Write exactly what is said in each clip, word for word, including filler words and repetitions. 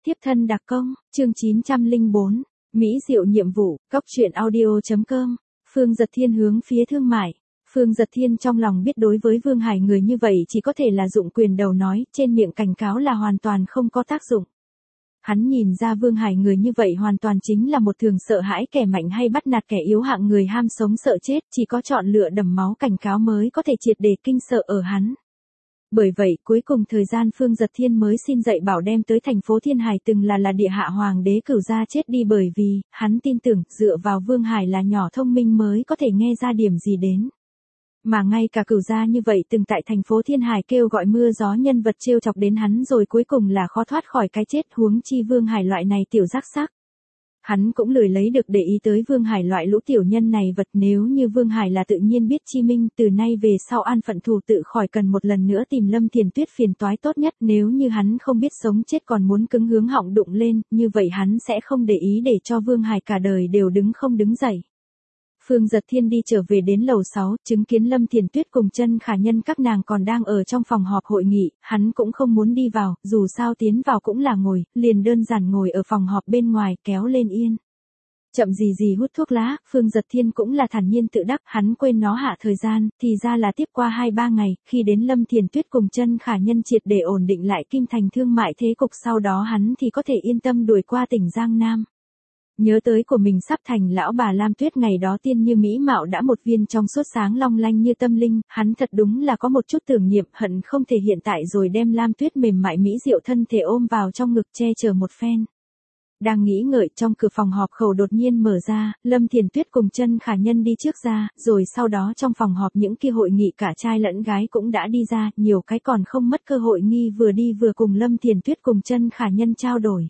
Tiếp thân đặc công, chương chín trăm lẻ bốn, Mỹ Diệu nhiệm vụ, cóc truyện audio.com, Phương Giật Thiên hướng phía thương mại. Phương Giật Thiên trong lòng biết đối với Vương Hải người như vậy chỉ có thể là dụng quyền đầu nói, trên miệng cảnh cáo là hoàn toàn không có tác dụng. Hắn nhìn ra Vương Hải người như vậy hoàn toàn chính là một thường sợ hãi kẻ mạnh hay bắt nạt kẻ yếu hạng người ham sống sợ chết, chỉ có chọn lựa đầm máu cảnh cáo mới có thể triệt để kinh sợ ở hắn. Bởi vậy, cuối cùng thời gian Phương Giật Thiên mới xin dạy bảo đem tới thành phố Thiên Hải từng là là địa hạ hoàng đế Cửu gia chết đi, bởi vì, hắn tin tưởng, dựa vào Vương Hải là nhỏ thông minh mới có thể nghe ra điểm gì đến. Mà ngay cả Cửu gia như vậy từng tại thành phố Thiên Hải kêu gọi mưa gió nhân vật trêu chọc đến hắn rồi cuối cùng là khó thoát khỏi cái chết, huống chi Vương Hải loại này tiểu giác sắc. Hắn cũng lười lấy được để ý tới Vương Hải loại lũ tiểu nhân này vật, nếu như Vương Hải là tự nhiên biết chi minh, từ nay về sau an phận thủ tự khỏi cần một lần nữa tìm Lâm Thiền Tuyết phiền toái tốt nhất, nếu như hắn không biết sống chết còn muốn cứng hướng họng đụng lên, như vậy hắn sẽ không để ý để cho Vương Hải cả đời đều đứng không đứng dậy. Phương Giật Thiên đi trở về đến lầu sáu, chứng kiến Lâm Thiền Tuyết cùng Chân Khả Nhân các nàng còn đang ở trong phòng họp hội nghị, hắn cũng không muốn đi vào, dù sao tiến vào cũng là ngồi, liền đơn giản ngồi ở phòng họp bên ngoài kéo lên yên. Chậm gì gì hút thuốc lá, Phương Giật Thiên cũng là thản nhiên tự đắc, hắn quên nó hạ thời gian, thì ra là tiếp qua hai ba ngày, khi đến Lâm Thiền Tuyết cùng Chân Khả Nhân triệt để ổn định lại Kim Thành thương mại thế cục, sau đó hắn thì có thể yên tâm đuổi qua tỉnh Giang Nam. Nhớ tới của mình sắp thành lão bà Lam Tuyết ngày đó tiên như mỹ mạo đã một viên trong suốt sáng long lanh như tâm linh, hắn thật đúng là có một chút tưởng niệm, hận không thể hiện tại rồi đem Lam Tuyết mềm mại mỹ diệu thân thể ôm vào trong ngực che chở một phen. Đang nghĩ ngợi, trong cửa phòng họp khẩu đột nhiên mở ra, Lâm Thiền Tuyết cùng Chân Khả Nhân đi trước ra, rồi sau đó trong phòng họp những kia hội nghị cả trai lẫn gái cũng đã đi ra, nhiều cái còn không mất cơ hội nghi vừa đi vừa cùng Lâm Thiền Tuyết cùng Chân Khả Nhân trao đổi.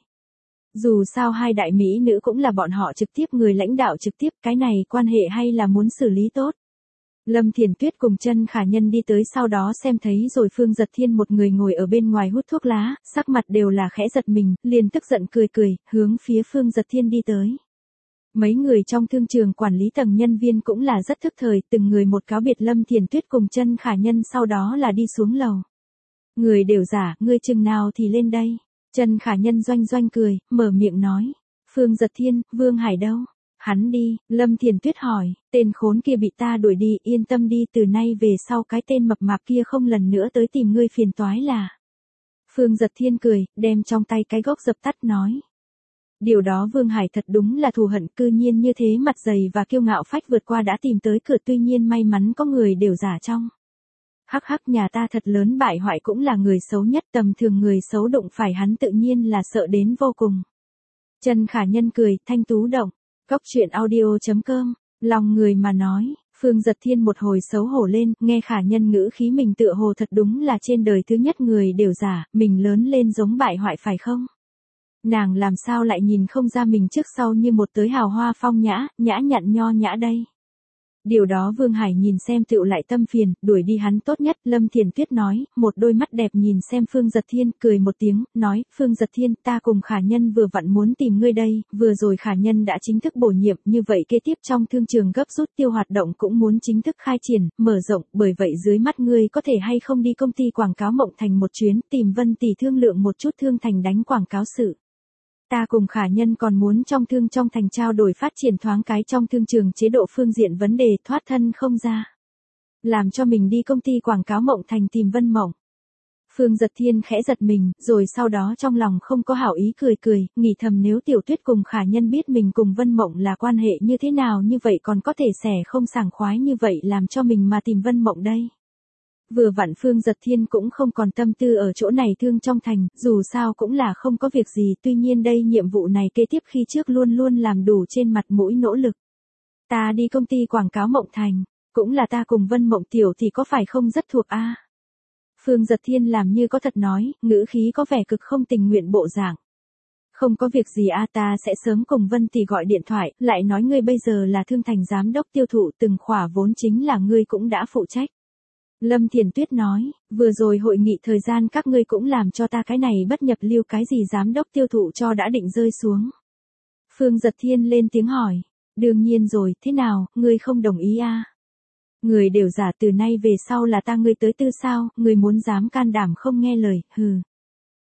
Dù sao hai đại mỹ nữ cũng là bọn họ trực tiếp người lãnh đạo trực tiếp, cái này quan hệ hay là muốn xử lý tốt. Lâm Thiền Tuyết cùng Chân Khả Nhân đi tới sau đó xem thấy rồi Phương Giật Thiên một người ngồi ở bên ngoài hút thuốc lá, sắc mặt đều là khẽ giật mình, liền tức giận cười cười, hướng phía Phương Giật Thiên đi tới. Mấy người trong thương trường quản lý tầng nhân viên cũng là rất thức thời, từng người một cáo biệt Lâm Thiền Tuyết cùng Chân Khả Nhân sau đó là đi xuống lầu. Người đều giả, ngươi chừng nào thì lên đây. Chân Khả Nhân doanh doanh cười, mở miệng nói. Phương Giật Thiên, Vương Hải đâu? Hắn đi, Lâm Thiền Tuyết hỏi, tên khốn kia bị ta đuổi đi, yên tâm đi, từ nay về sau cái tên mập mạp kia không lần nữa tới tìm ngươi phiền toái là. Phương Giật Thiên cười, đem trong tay cái gốc dập tắt nói. Điều đó Vương Hải thật đúng là thù hận, cư nhiên như thế mặt dày và kiêu ngạo phách vượt qua đã tìm tới cửa, tuy nhiên may mắn có người đều giả trong. Hắc hắc, nhà ta thật lớn bại hoại cũng là người xấu nhất, tầm thường người xấu đụng phải hắn tự nhiên là sợ đến vô cùng. Chân Khả Nhân cười, thanh tú động, cóc truyện audio.com, lòng người mà nói, Phương Giật Thiên một hồi xấu hổ lên, nghe Khả Nhân ngữ khí mình tựa hồ thật đúng là trên đời thứ nhất người đều giả, mình lớn lên giống bại hoại phải không? Nàng làm sao lại nhìn không ra mình trước sau như một tới hào hoa phong nhã, nhã nhặn nho nhã đây? Điều đó Vương Hải nhìn xem tựu lại tâm phiền, đuổi đi hắn tốt nhất, Lâm Thiền Tuyết nói, một đôi mắt đẹp nhìn xem Phương Giật Thiên, cười một tiếng, nói, Phương Giật Thiên, ta cùng Khả Nhân vừa vặn muốn tìm ngươi đây, vừa rồi Khả Nhân đã chính thức bổ nhiệm, như vậy kế tiếp trong thương trường gấp rút tiêu hoạt động cũng muốn chính thức khai triển, mở rộng, bởi vậy dưới mắt ngươi có thể hay không đi công ty quảng cáo Mộng Thành một chuyến, tìm Vân tỷ thương lượng một chút thương thành đánh quảng cáo sự. Ta cùng Khả Nhân còn muốn trong thương trong thành trao đổi phát triển thoáng cái trong thương trường chế độ phương diện vấn đề thoát thân không ra. Làm cho mình đi công ty quảng cáo Mộng Thành tìm Vân Mộng. Phương Giật Thiên khẽ giật mình, rồi sau đó trong lòng không có hảo ý cười cười, nghĩ thầm nếu Tiểu Tuyết cùng Khả Nhân biết mình cùng Vân Mộng là quan hệ như thế nào như vậy còn có thể xẻ không sảng khoái như vậy làm cho mình mà tìm Vân Mộng đây. Vừa vặn Phương Giật Thiên cũng không còn tâm tư ở chỗ này thương trong thành, dù sao cũng là không có việc gì, tuy nhiên đây nhiệm vụ này kế tiếp khi trước luôn luôn làm đủ trên mặt mũi nỗ lực. Ta đi công ty quảng cáo Mộng Thành, cũng là ta cùng Vân Mộng tiểu thì có phải không rất thuộc a? À? Phương Giật Thiên làm như có thật nói, ngữ khí có vẻ cực không tình nguyện bộ dạng. Không có việc gì a, à, ta sẽ sớm cùng Vân tỷ gọi điện thoại, lại nói ngươi bây giờ là thương thành giám đốc tiêu thụ, từng khỏa vốn chính là ngươi cũng đã phụ trách. Lâm Thiền Tuyết nói, vừa rồi hội nghị thời gian các ngươi cũng làm cho ta cái này bất nhập lưu cái gì giám đốc tiêu thụ cho đã định rơi xuống. Phương Giật Thiên lên tiếng hỏi, đương nhiên rồi, thế nào, ngươi không đồng ý a? À? Người đều giả, từ nay về sau là ta ngươi tới tư sao, ngươi muốn dám can đảm không nghe lời, hừ.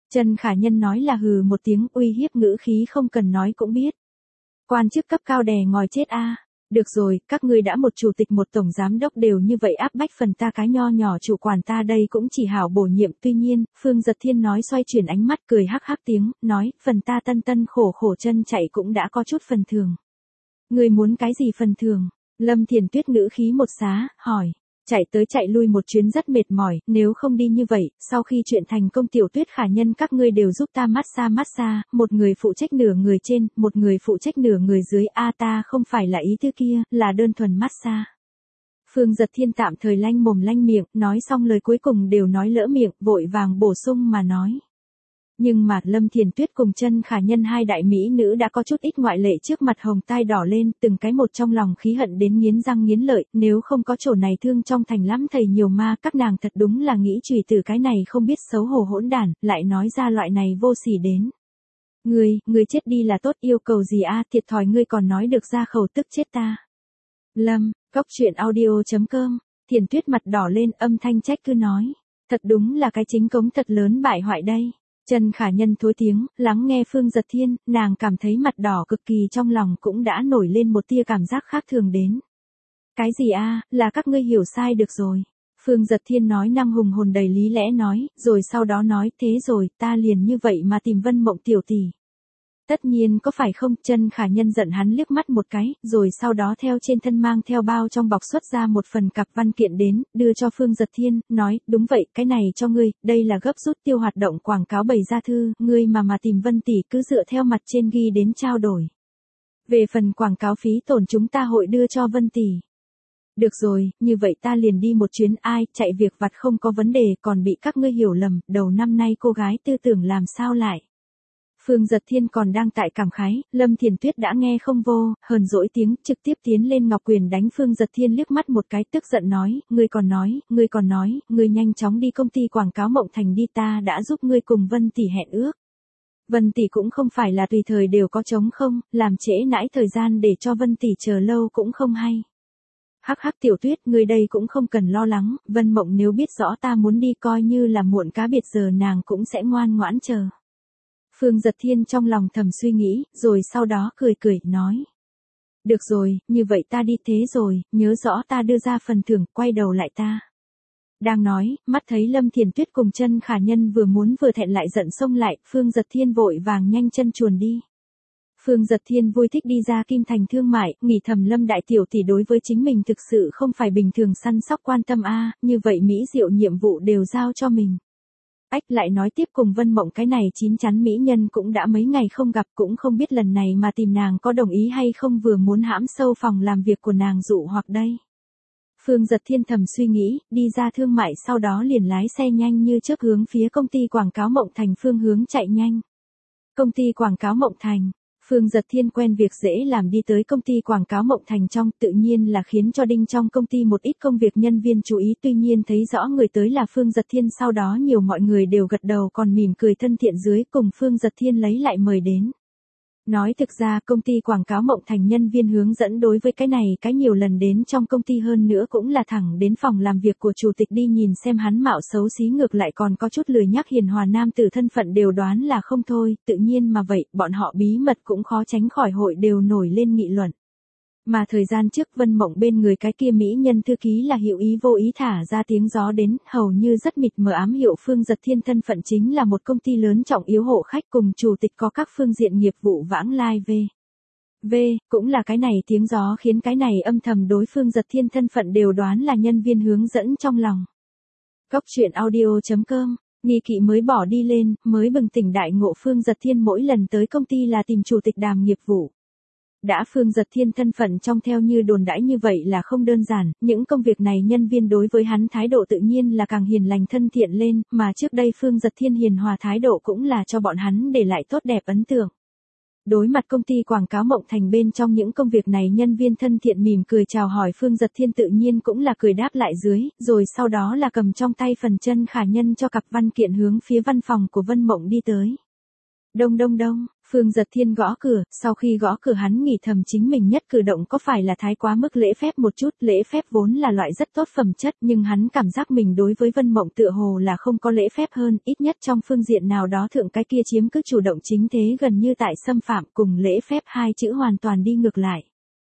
Trần Khả Nhân nói là hừ một tiếng, uy hiếp ngữ khí không cần nói cũng biết. Quan chức cấp cao đè ngòi chết a. Được rồi, các ngươi đã một chủ tịch một tổng giám đốc đều như vậy áp bách phần ta cái nho nhỏ chủ quản ta đây cũng chỉ hảo bổ nhiệm. Tuy nhiên, Phương Giật Thiên nói xoay chuyển ánh mắt cười hắc hắc tiếng, nói, phần ta tân tân khổ khổ chân chạy cũng đã có chút phần thường. Ngươi muốn cái gì phần thường? Lâm Thiền Tuyết ngữ khí một xá, hỏi. Chạy tới chạy lui một chuyến rất mệt mỏi, nếu không đi như vậy, sau khi chuyện thành công Tiểu Tuyết Khả Nhân các ngươi đều giúp ta massage massage, một người phụ trách nửa người trên, một người phụ trách nửa người dưới, a ta không phải là ý tư kia, là đơn thuần massage. Phương Giật Thiên tạm thời lanh mồm lanh miệng, nói xong lời cuối cùng đều nói lỡ miệng, vội vàng bổ sung mà nói. Nhưng mà Lâm Thiền Tuyết cùng Trân Khả Nhân hai đại mỹ nữ đã có chút ít ngoại lệ trước mặt hồng tai đỏ lên, từng cái một trong lòng khí hận đến nghiến răng nghiến lợi, nếu không có chỗ này thương trong thành lắm thầy nhiều ma, các nàng thật đúng là nghĩ chửi từ cái này không biết xấu hổ hỗn đản, lại nói ra loại này vô sỉ đến. Ngươi, ngươi chết đi là tốt, yêu cầu gì a, thiệt thòi ngươi còn nói được ra khẩu, tức chết ta. Lâm, Cóc Truyện audio chấm com, Thiền Tuyết mặt đỏ lên, âm thanh trách cứ nói, thật đúng là cái chính cống thật lớn bại hoại đây. Trần Khả Nhân thối tiếng, lắng nghe Phương Giật Thiên, nàng cảm thấy mặt đỏ cực kỳ, trong lòng cũng đã nổi lên một tia cảm giác khác thường đến. Cái gì a, là các ngươi hiểu sai được rồi. Phương Giật Thiên nói năng hùng hồn đầy lý lẽ nói, rồi sau đó nói, thế rồi, ta liền như vậy mà tìm Vân Mộng tiểu tỷ. Tất nhiên có phải không? Trân Khả Nhân giận hắn liếc mắt một cái, rồi sau đó theo trên thân mang theo bao trong bọc xuất ra một phần cặp văn kiện đến, đưa cho Phương Giật Thiên, nói, đúng vậy, cái này cho ngươi, đây là gấp rút tiêu hoạt động quảng cáo bày ra thư, ngươi mà mà tìm Vân tỷ cứ dựa theo mặt trên ghi đến trao đổi. Về phần quảng cáo phí tổn chúng ta hội đưa cho Vân tỷ. Được rồi, như vậy ta liền đi một chuyến, ai, chạy việc vặt không có vấn đề, còn bị các ngươi hiểu lầm, đầu năm nay cô gái tư tưởng làm sao lại. Phương Giật Thiên còn đang tại cảm khái, Lâm Thiền Tuyết đã nghe không vô, hờn dỗi tiếng, trực tiếp tiến lên ngọc quyền đánh Phương Giật Thiên liếc mắt một cái, tức giận nói, ngươi còn nói, ngươi còn nói, ngươi nhanh chóng đi công ty quảng cáo Mộng Thành đi, ta đã giúp ngươi cùng Vân tỷ hẹn ước. Vân tỷ cũng không phải là tùy thời đều có trống không, làm trễ nãi thời gian để cho Vân tỷ chờ lâu cũng không hay. Hắc hắc Tiểu Tuyết, ngươi đây cũng không cần lo lắng, Vân Mộng nếu biết rõ ta muốn đi coi như là muộn cá biệt giờ nàng cũng sẽ ngoan ngoãn chờ. Phương Giật Thiên trong lòng thầm suy nghĩ, rồi sau đó cười cười, nói. Được rồi, như vậy ta đi thế rồi, nhớ rõ ta đưa ra phần thưởng, quay đầu lại ta. Đang nói, mắt thấy Lâm Thiền Tuyết cùng Trân Khả Nhân vừa muốn vừa thẹn lại giận xông lại, Phương Giật Thiên vội vàng nhanh chân chuồn đi. Phương Giật Thiên vui thích đi ra Kim Thành thương mại, nghĩ thầm Lâm đại tiểu tỷ đối với chính mình thực sự không phải bình thường săn sóc quan tâm a, như vậy mỹ diệu nhiệm vụ đều giao cho mình. Ách lại nói tiếp cùng Vân Mộng cái này chín chắn mỹ nhân cũng đã mấy ngày không gặp, cũng không biết lần này mà tìm nàng có đồng ý hay không, vừa muốn hãm sâu phòng làm việc của nàng dụ hoặc đây. Phương Giật Thiên thầm suy nghĩ, đi ra thương mại sau đó liền lái xe nhanh như chớp hướng phía công ty quảng cáo Mộng Thành phương hướng chạy nhanh. Công ty quảng cáo Mộng Thành. Phương Giật Thiên quen việc dễ làm đi tới công ty quảng cáo Mộng Thành trong, tự nhiên là khiến cho đinh trong công ty một ít công việc nhân viên chú ý, tuy nhiên thấy rõ người tới là Phương Giật Thiên sau đó nhiều mọi người đều gật đầu còn mỉm cười thân thiện dưới cùng Phương Giật Thiên lấy lại mời đến. Nói thực ra công ty quảng cáo Mộng Thành nhân viên hướng dẫn đối với cái này cái nhiều lần đến trong công ty hơn nữa cũng là thẳng đến phòng làm việc của chủ tịch đi nhìn xem hắn mạo xấu xí, ngược lại còn có chút lười nhắc hiền hòa nam tử thân phận đều đoán là không thôi, tự nhiên mà vậy, bọn họ bí mật cũng khó tránh khỏi hội đều nổi lên nghị luận. Mà thời gian trước Vân Mộng bên người cái kia mỹ nhân thư ký là hữu ý vô ý thả ra tiếng gió đến, hầu như rất mịt mờ ám hiệu Phương Giật Thiên thân phận chính là một công ty lớn trọng yếu hộ khách cùng chủ tịch có các phương diện nghiệp vụ vãng lai v. V, cũng là cái này tiếng gió khiến cái này âm thầm đối Phương Giật Thiên thân phận đều đoán là nhân viên hướng dẫn trong lòng. Cóc Truyện audio chấm com, nghi kỵ mới bỏ đi lên, mới bừng tỉnh đại ngộ Phương Giật Thiên mỗi lần tới công ty là tìm chủ tịch đàm nghiệp vụ. Đã Phương Giật Thiên thân phận trong theo như đồn đãi như vậy là không đơn giản, những công việc này nhân viên đối với hắn thái độ tự nhiên là càng hiền lành thân thiện lên, mà trước đây Phương Giật Thiên hiền hòa thái độ cũng là cho bọn hắn để lại tốt đẹp ấn tượng. Đối mặt công ty quảng cáo Mộng Thành bên trong những công việc này nhân viên thân thiện mỉm cười chào hỏi Phương Giật Thiên tự nhiên cũng là cười đáp lại dưới, rồi sau đó là cầm trong tay phần Trân Khả Nhân cho cặp văn kiện hướng phía văn phòng của Vân Mộng đi tới. Đông đông đông, Phương Giật Thiên gõ cửa, sau khi gõ cửa hắn nghĩ thầm chính mình nhất cử động có phải là thái quá mức lễ phép một chút, lễ phép vốn là loại rất tốt phẩm chất nhưng hắn cảm giác mình đối với Vân Mộng tựa hồ là không có lễ phép hơn, ít nhất trong phương diện nào đó thượng cái kia chiếm cứ chủ động chính thế gần như tại xâm phạm cùng lễ phép hai chữ hoàn toàn đi ngược lại.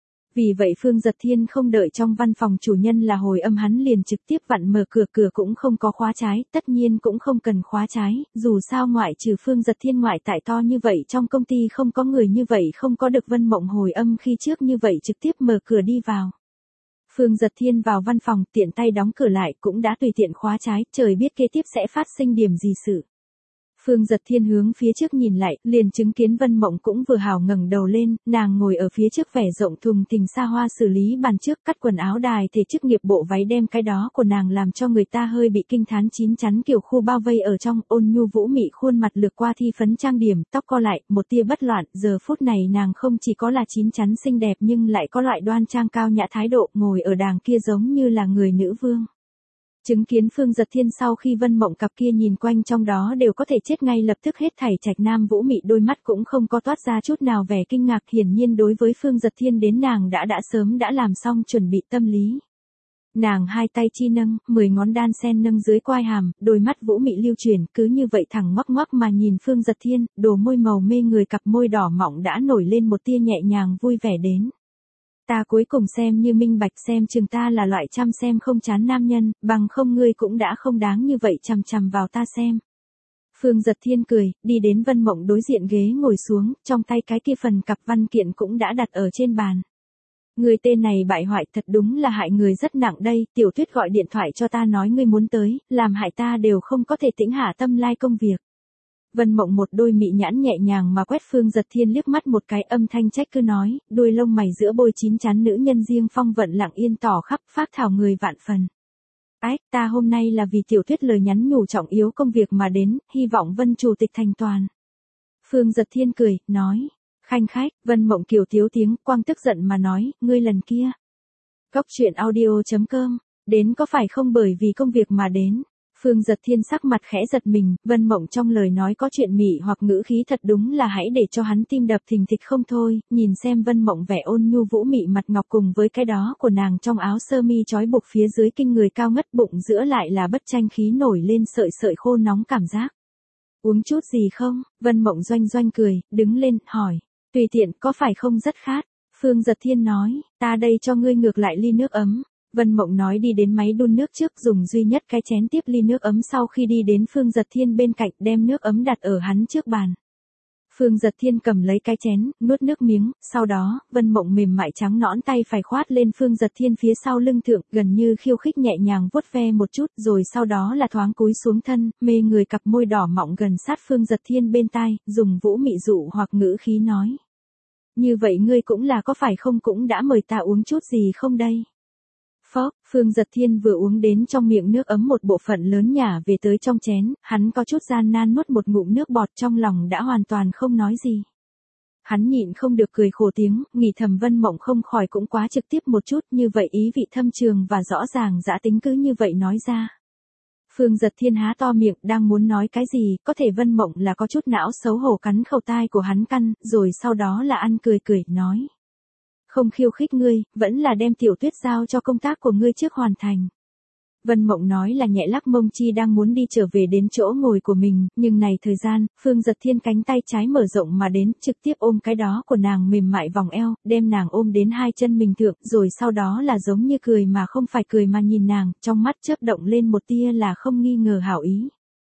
Vì vậy Phương Giật Thiên không đợi trong văn phòng chủ nhân là hồi âm hắn liền trực tiếp vặn mở cửa, cửa cũng không có khóa trái, tất nhiên cũng không cần khóa trái, dù sao ngoại trừ Phương Giật Thiên ngoại tại to như vậy trong công ty không có người như vậy không có được Vân Mộng hồi âm khi trước như vậy trực tiếp mở cửa đi vào. Phương Giật Thiên vào văn phòng tiện tay đóng cửa lại cũng đã tùy tiện khóa trái, trời biết kế tiếp sẽ phát sinh điểm gì sự. Phương Giật Thiên hướng phía trước nhìn lại, liền chứng kiến Vân Mộng cũng vừa hào ngẩng đầu lên, nàng ngồi ở phía trước vẻ rộng thùng thình xa hoa xử lý bàn trước, cắt quần áo đài thể chức nghiệp bộ váy đem cái đó của nàng làm cho người ta hơi bị kinh thán, chín chắn kiểu khu bao vây ở trong, ôn nhu vũ mị khuôn mặt lược qua thi phấn trang điểm, tóc co lại, một tia bất loạn, giờ phút này nàng không chỉ có là chín chắn xinh đẹp nhưng lại có loại đoan trang cao nhã thái độ, ngồi ở đàng kia giống như là người nữ vương. Chứng kiến Phương Giật Thiên sau khi Vân Mộng cặp kia nhìn quanh trong đó đều có thể chết ngay lập tức hết thảy trạch nam vũ mị đôi mắt cũng không có toát ra chút nào vẻ kinh ngạc, hiển nhiên đối với Phương Giật Thiên đến nàng đã đã sớm đã làm xong chuẩn bị tâm lý. Nàng hai tay chi nâng, mười ngón đan sen nâng dưới quai hàm, đôi mắt vũ mị lưu chuyển, cứ như vậy thẳng ngoắc ngoắc mà nhìn Phương Giật Thiên, đồ môi màu mê người cặp môi đỏ mọng đã nổi lên một tia nhẹ nhàng vui vẻ đến. Ta cuối cùng xem như minh bạch, xem chừng ta là loại chăm xem không chán nam nhân, bằng không ngươi cũng đã không đáng như vậy chằm chằm vào ta xem. Phương Giật Thiên cười, đi đến Vân Mộng đối diện ghế ngồi xuống, trong tay cái kia phần cặp văn kiện cũng đã đặt ở trên bàn. Người tên này bại hoại thật đúng là hại người rất nặng đây, Tiểu Tuyết gọi điện thoại cho ta nói ngươi muốn tới, làm hại ta đều không có thể tĩnh hạ tâm lai công việc. Vân Mộng một đôi mị nhãn nhẹ nhàng mà quét Phương Giật Thiên liếc mắt một cái, âm thanh trách cứ nói, đuôi lông mày giữa bôi chín chắn nữ nhân riêng phong vận lặng yên tỏ khắp, phác thảo người vạn phần. Ách, ta hôm nay là vì Tiểu Tuyết lời nhắn nhủ trọng yếu công việc mà đến, hy vọng Vân chủ tịch thành toàn. Phương Giật Thiên cười, nói, khanh khách. Vân Mộng kiều tiếu tiếng, quang tức giận mà nói, ngươi lần kia. Cốc truyện audio chấm com, đến có phải không bởi vì công việc mà đến. Phương Giật Thiên sắc mặt khẽ giật mình, Vân Mộng trong lời nói có chuyện mị hoặc ngữ khí thật đúng là hãy để cho hắn tim đập thình thịch không thôi, nhìn xem Vân Mộng vẻ ôn nhu vũ mị mặt ngọc cùng với cái đó của nàng trong áo sơ mi trói buộc phía dưới kinh người cao ngất, bụng giữa lại là bất tranh khí nổi lên sợi sợi khô nóng cảm giác. Uống chút gì không? Vân Mộng doanh doanh cười, đứng lên, hỏi, tùy tiện, có phải không rất khát? Phương Giật Thiên nói, ta đây cho ngươi ngược lại ly nước ấm. Vân Mộng nói đi đến máy đun nước trước, dùng duy nhất cái chén tiếp ly nước ấm, sau khi đi đến Phương Giật Thiên bên cạnh đem nước ấm đặt ở hắn trước bàn. Phương Giật Thiên cầm lấy cái chén, nuốt nước miếng, sau đó, Vân Mộng mềm mại trắng nõn tay phải khoát lên Phương Giật Thiên phía sau lưng thượng, gần như khiêu khích nhẹ nhàng vuốt ve một chút, rồi sau đó là thoáng cúi xuống thân, mê người cặp môi đỏ mọng gần sát Phương Giật Thiên bên tai, dùng vũ mị dụ hoặc ngữ khí nói. Như vậy ngươi cũng là có phải không cũng đã mời ta uống chút gì không đây? Phó, Phương Giật Thiên vừa uống đến trong miệng nước ấm một bộ phận lớn nhả về tới trong chén, hắn có chút gian nan nuốt một ngụm nước bọt, trong lòng đã hoàn toàn không nói gì. Hắn nhịn không được cười khổ tiếng, nghĩ thầm Vân Mộng không khỏi cũng quá trực tiếp một chút, như vậy ý vị thâm trường và rõ ràng dã tính cứ như vậy nói ra. Phương Giật Thiên há to miệng, đang muốn nói cái gì, có thể Vân Mộng là có chút não xấu hổ cắn khẩu tai của hắn căn, rồi sau đó là ăn cười cười, nói. Không khiêu khích ngươi, vẫn là đem Tiểu Tuyết giao cho công tác của ngươi trước hoàn thành. Vân Mộng nói là nhẹ lắc mông chi đang muốn đi trở về đến chỗ ngồi của mình, nhưng này thời gian, Phương Giật Thiên cánh tay trái mở rộng mà đến, trực tiếp ôm cái đó của nàng mềm mại vòng eo, đem nàng ôm đến hai chân mình thượng, rồi sau đó là giống như cười mà không phải cười mà nhìn nàng, trong mắt chớp động lên một tia là không nghi ngờ hảo ý.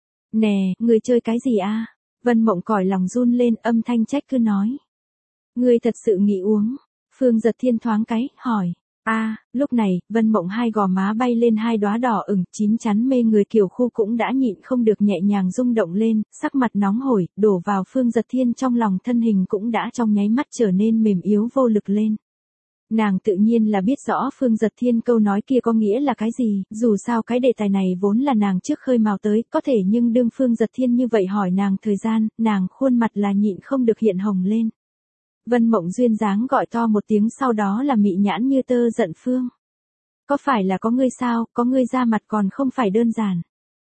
Nè, người chơi cái gì a? Vân Mộng còi lòng run lên, âm thanh trách cứ nói. Ngươi thật sự nghĩ uống? Phương Giật Thiên thoáng cái, hỏi. A, à, lúc này, Vân Mộng hai gò má bay lên hai đóa đỏ ửng, chín chắn mê người kiểu khu cũng đã nhịn không được nhẹ nhàng rung động lên, sắc mặt nóng hổi, đổ vào Phương Giật Thiên trong lòng, thân hình cũng đã trong nháy mắt trở nên mềm yếu vô lực lên. Nàng tự nhiên là biết rõ Phương Giật Thiên câu nói kia có nghĩa là cái gì, dù sao cái đề tài này vốn là nàng trước khơi mào tới, có thể nhưng đương Phương Giật Thiên như vậy hỏi nàng thời gian, nàng khuôn mặt là nhịn không được hiện hồng lên. Vân Mộng duyên dáng gọi to một tiếng, sau đó là mị nhãn như tơ giận Phương. Có phải là có ngươi sao, có ngươi ra mặt còn không phải đơn giản.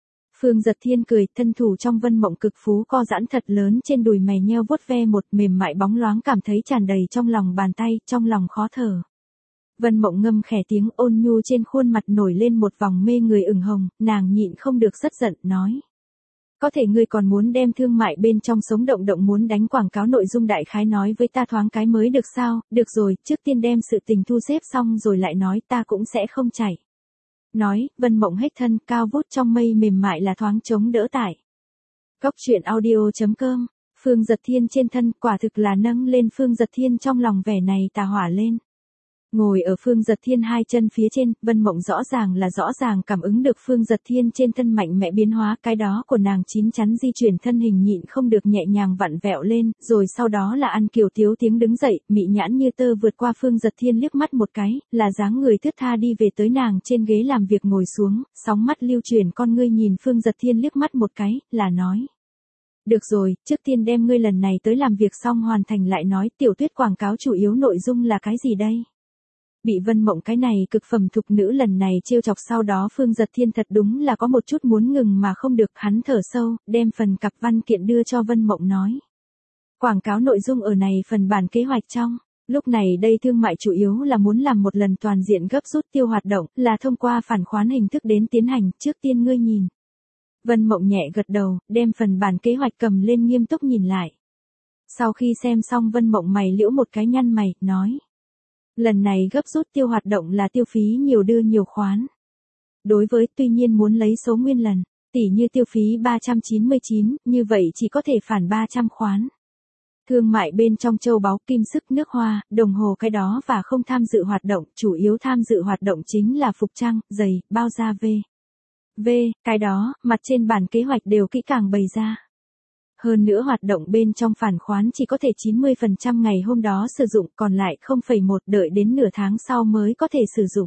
Phương Giật Thiên cười, thân thủ trong Vân Mộng cực phú co giãn thật lớn trên đùi mày nheo vuốt ve một mềm mại bóng loáng cảm thấy tràn đầy trong lòng bàn tay, trong lòng khó thở. Vân Mộng ngâm khẽ tiếng ôn nhu trên khuôn mặt nổi lên một vòng mê người ửng hồng, nàng nhịn không được rất giận, nói. Có thể ngươi còn muốn đem thương mại bên trong sống động động muốn đánh quảng cáo nội dung đại khái nói với ta thoáng cái mới được sao, được rồi, trước tiên đem sự tình thu xếp xong rồi lại nói ta cũng sẽ không chạy. Nói, Vân Mộng hết thân cao vút trong mây mềm mại là thoáng chống đỡ tại. Cốc truyện audio chấm com, Phương Giật Thiên trên thân quả thực là nâng lên Phương Giật Thiên trong lòng vẻ này tà hỏa lên. Ngồi ở Phương Giật Thiên hai chân phía trên, Vân Mộng rõ ràng là rõ ràng cảm ứng được Phương Giật Thiên trên thân mạnh mẽ biến hóa, cái đó của nàng chín chắn di chuyển thân hình nhịn không được nhẹ nhàng vặn vẹo lên, rồi sau đó là ăn kiều tiếu tiếng đứng dậy, mị nhãn như tơ vượt qua Phương Giật Thiên liếc mắt một cái, là dáng người thướt tha đi về tới nàng trên ghế làm việc ngồi xuống, sóng mắt lưu chuyển con ngươi nhìn Phương Giật Thiên liếc mắt một cái, là nói. Được rồi, trước tiên đem ngươi lần này tới làm việc xong hoàn thành lại nói, tiểu Tuyết quảng cáo chủ yếu nội dung là cái gì đây? Bị Vân Mộng cái này cực phẩm thục nữ lần này trêu chọc sau đó Phương Giật Thiên thật đúng là có một chút muốn ngừng mà không được, hắn thở sâu, đem phần cặp văn kiện đưa cho Vân Mộng nói. Quảng cáo nội dung ở này phần bản kế hoạch trong, lúc này đây thương mại chủ yếu là muốn làm một lần toàn diện gấp rút tiêu hoạt động, là thông qua phản khoán hình thức đến tiến hành, trước tiên ngươi nhìn. Vân Mộng nhẹ gật đầu, đem phần bản kế hoạch cầm lên nghiêm túc nhìn lại. Sau khi xem xong Vân Mộng mày liễu một cái nhăn mày, nói. Lần này gấp rút tiêu hoạt động là tiêu phí nhiều đưa nhiều khoán. Đối với tuy nhiên muốn lấy số nguyên lần, tỉ như tiêu phí ba trăm chín mươi chín, như vậy chỉ có thể phản ba trăm khoán. Thương mại bên trong châu báu kim sức nước hoa, đồng hồ cái đó và không tham dự hoạt động, chủ yếu tham dự hoạt động chính là phục trang, giày, bao da v. V, cái đó, mặt trên bản kế hoạch đều kỹ càng bày ra. Hơn nữa hoạt động bên trong phản khoán chỉ có thể chín mươi phần trăm ngày hôm đó sử dụng, còn lại không phẩy một đợi đến nửa tháng sau mới có thể sử dụng.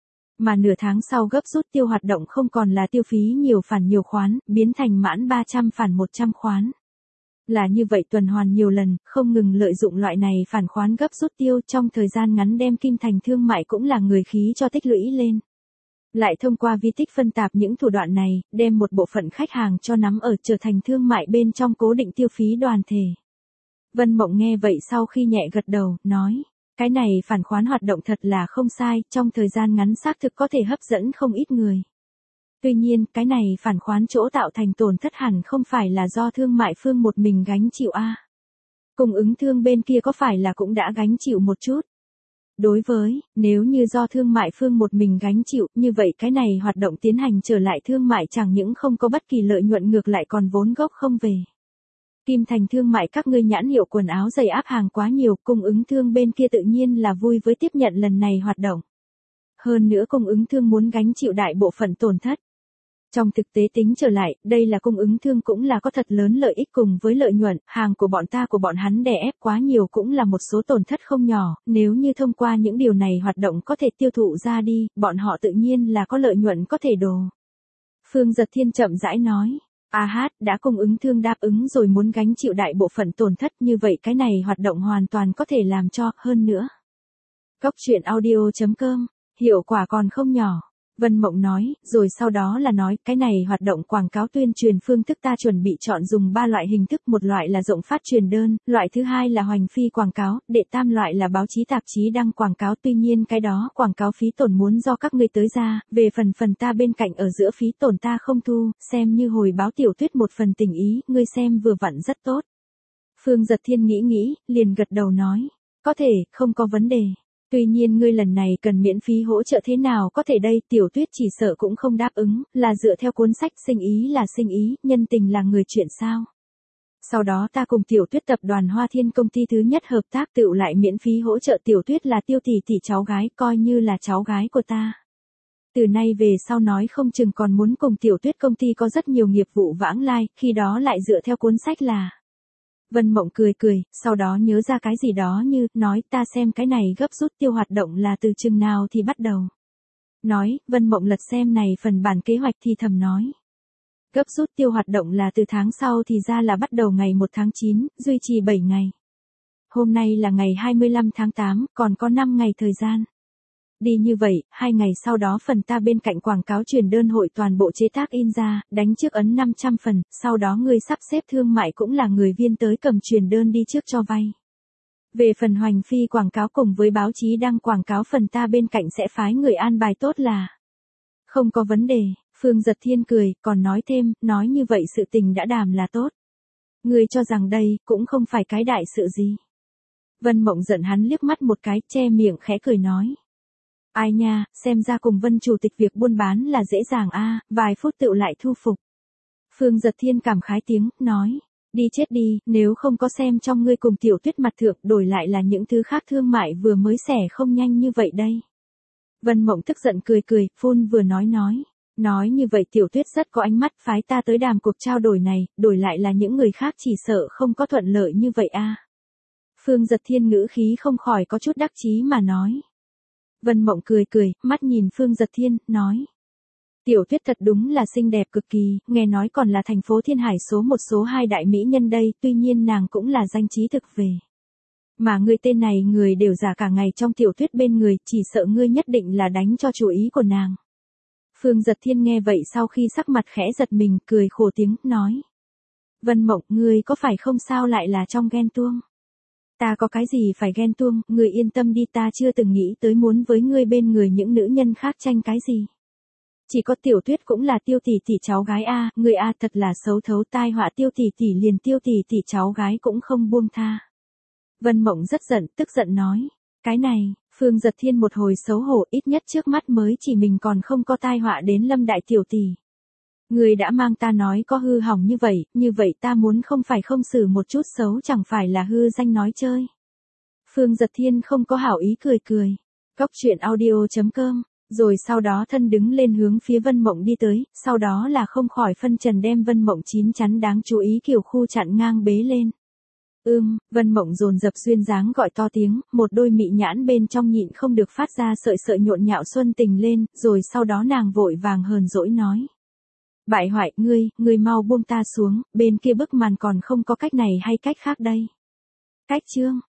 Mà nửa tháng sau gấp rút tiêu hoạt động không còn là tiêu phí nhiều phản nhiều khoán, biến thành mãn ba trăm phản một trăm khoán. Là như vậy tuần hoàn nhiều lần, không ngừng lợi dụng loại này phản khoán gấp rút tiêu trong thời gian ngắn đem kim thành thương mại cũng là người khí cho tích lũy lên. Lại thông qua vi tích phân tạp những thủ đoạn này, đem một bộ phận khách hàng cho nắm ở trở thành thương mại bên trong cố định tiêu phí đoàn thể. Vân Mộng nghe vậy sau khi nhẹ gật đầu, nói, cái này phản khoán hoạt động thật là không sai, trong thời gian ngắn xác thực có thể hấp dẫn không ít người. Tuy nhiên, cái này phản khoán chỗ tạo thành tổn thất hẳn không phải là do thương mại phương một mình gánh chịu a. Cung ứng thương bên kia có phải là cũng đã gánh chịu một chút? Đối với, nếu như do thương mại phương một mình gánh chịu, như vậy cái này hoạt động tiến hành trở lại thương mại chẳng những không có bất kỳ lợi nhuận ngược lại còn vốn gốc không về. Kim thành thương mại các ngươi nhãn hiệu quần áo giày áp hàng quá nhiều, cung ứng thương bên kia tự nhiên là vui với tiếp nhận lần này hoạt động. Hơn nữa cung ứng thương muốn gánh chịu đại bộ phận tổn thất. Trong thực tế tính trở lại, đây là cung ứng thương cũng là có thật lớn lợi ích cùng với lợi nhuận, hàng của bọn ta của bọn hắn đè ép quá nhiều cũng là một số tổn thất không nhỏ, nếu như thông qua những điều này hoạt động có thể tiêu thụ ra đi, bọn họ tự nhiên là có lợi nhuận có thể đồ. Phương Giật Thiên chậm rãi nói, a hát, đã cung ứng thương đáp ứng rồi muốn gánh chịu đại bộ phận tổn thất như vậy cái này hoạt động hoàn toàn có thể làm cho, hơn nữa. Cốc truyện audio chấm com, hiệu quả còn không nhỏ. Vân Mộng nói, rồi sau đó là nói, cái này hoạt động quảng cáo tuyên truyền phương thức ta chuẩn bị chọn dùng ba loại hình thức, một loại là rộng phát truyền đơn, loại thứ hai là hoành phi quảng cáo, đệ tam loại là báo chí tạp chí đăng quảng cáo, tuy nhiên cái đó quảng cáo phí tổn muốn do các ngươi tới ra, về phần phần ta bên cạnh ở giữa phí tổn ta không thu, xem như hồi báo tiểu Tuyết một phần tình ý, ngươi xem vừa vặn rất tốt. Phương Giật Thiên nghĩ nghĩ, liền gật đầu nói, có thể, không có vấn đề. Tuy nhiên ngươi lần này cần miễn phí hỗ trợ thế nào có thể đây, tiểu Tuyết chỉ sợ cũng không đáp ứng, là dựa theo cuốn sách sinh ý là sinh ý, nhân tình là người chuyện sao. Sau đó ta cùng tiểu Tuyết tập đoàn Hoa Thiên công ty thứ nhất hợp tác tựu lại miễn phí hỗ trợ tiểu Tuyết là Tiêu tỷ tỷ cháu gái, coi như là cháu gái của ta. Từ nay về sau nói không chừng còn muốn cùng tiểu Tuyết công ty có rất nhiều nghiệp vụ vãng lai, khi đó lại dựa theo cuốn sách là. Vân Mộng cười cười, sau đó nhớ ra cái gì đó như, nói ta xem cái này gấp rút tiêu hoạt động là từ chừng nào thì bắt đầu. Nói, Vân Mộng lật xem này phần bản kế hoạch thì thầm nói. Gấp rút tiêu hoạt động là từ tháng sau thì ra là bắt đầu ngày một tháng chín, duy trì bảy ngày. Hôm nay là ngày hai mươi lăm tháng tám, còn có năm ngày thời gian. Đi như vậy, hai ngày sau đó phần ta bên cạnh quảng cáo truyền đơn hội toàn bộ chế tác in ra, đánh trước ấn năm trăm phần, sau đó ngươi sắp xếp thương mại cũng là người viên tới cầm truyền đơn đi trước cho vay. Về phần hoành phi quảng cáo cùng với báo chí đăng quảng cáo phần ta bên cạnh sẽ phái người an bài tốt là. Không có vấn đề, Phương Giật Thiên cười, còn nói thêm, nói như vậy sự tình đã đàm là tốt. Ngươi cho rằng đây, cũng không phải cái đại sự gì. Vân Mộng giận hắn liếc mắt một cái, che miệng khẽ cười nói. Ai nha, xem ra cùng Vân chủ tịch việc buôn bán là dễ dàng a, vài phút tựu lại thu phục. Phương Giật Thiên cảm khái tiếng, nói. Đi chết đi, nếu không có xem trong ngươi cùng Tiểu Tuyết mặt thượng đổi lại là những thứ khác thương mại vừa mới xẻ không nhanh như vậy đây. Vân Mộng tức giận cười cười, phun vừa nói nói. Nói như vậy Tiểu Tuyết rất có ánh mắt phái ta tới đàm cuộc trao đổi này, đổi lại là những người khác chỉ sợ không có thuận lợi như vậy a. Phương Giật Thiên ngữ khí không khỏi có chút đắc chí mà nói. Vân Mộng cười cười, mắt nhìn Phương Giật Thiên, nói. Tiểu Tuyết thật đúng là xinh đẹp cực kỳ, nghe nói còn là thành phố Thiên Hải số một số hai đại mỹ nhân đây, tuy nhiên nàng cũng là danh trí thực về. Mà ngươi tên này người đều giả cả ngày trong Tiểu Tuyết bên người, chỉ sợ ngươi nhất định là đánh cho chủ ý của nàng. Phương Giật Thiên nghe vậy sau khi sắc mặt khẽ giật mình, cười khổ tiếng, nói. Vân Mộng, ngươi có phải không sao lại là trong ghen tuông? Ta có cái gì phải ghen tuông, ngươi yên tâm đi, ta chưa từng nghĩ tới muốn với ngươi bên người những nữ nhân khác tranh cái gì. Chỉ có Tiểu Tuyết cũng là Tiêu tỷ tỷ cháu gái a, ngươi a thật là xấu thấu, tai họa Tiêu tỷ tỷ liền Tiêu tỷ tỷ cháu gái cũng không buông tha. Vân Mộng rất giận, tức giận nói, cái này, Phương Giật Thiên một hồi xấu hổ, ít nhất trước mắt mới chỉ mình còn không có tai họa đến Lâm đại tiểu tỷ. Ngươi đã mang ta nói có hư hỏng như vậy, như vậy ta muốn không phải không xử một chút xấu chẳng phải là hư danh nói chơi. Phương Giật Thiên không có hảo ý cười cười. Cóc truyện audio chấm com, rồi sau đó thân đứng lên hướng phía Vân Mộng đi tới, sau đó là không khỏi phân trần đem Vân Mộng chín chắn đáng chú ý kiểu khu chặn ngang bế lên. Ưm, Vân Mộng dồn dập duyên dáng gọi to tiếng, một đôi mị nhãn bên trong nhịn không được phát ra sợi sợi nhộn nhạo xuân tình lên, rồi sau đó nàng vội vàng hờn dỗi nói. Bại hoại, ngươi, ngươi mau buông ta xuống, bên kia bức màn còn không có cách này hay cách khác đây. Cách chương.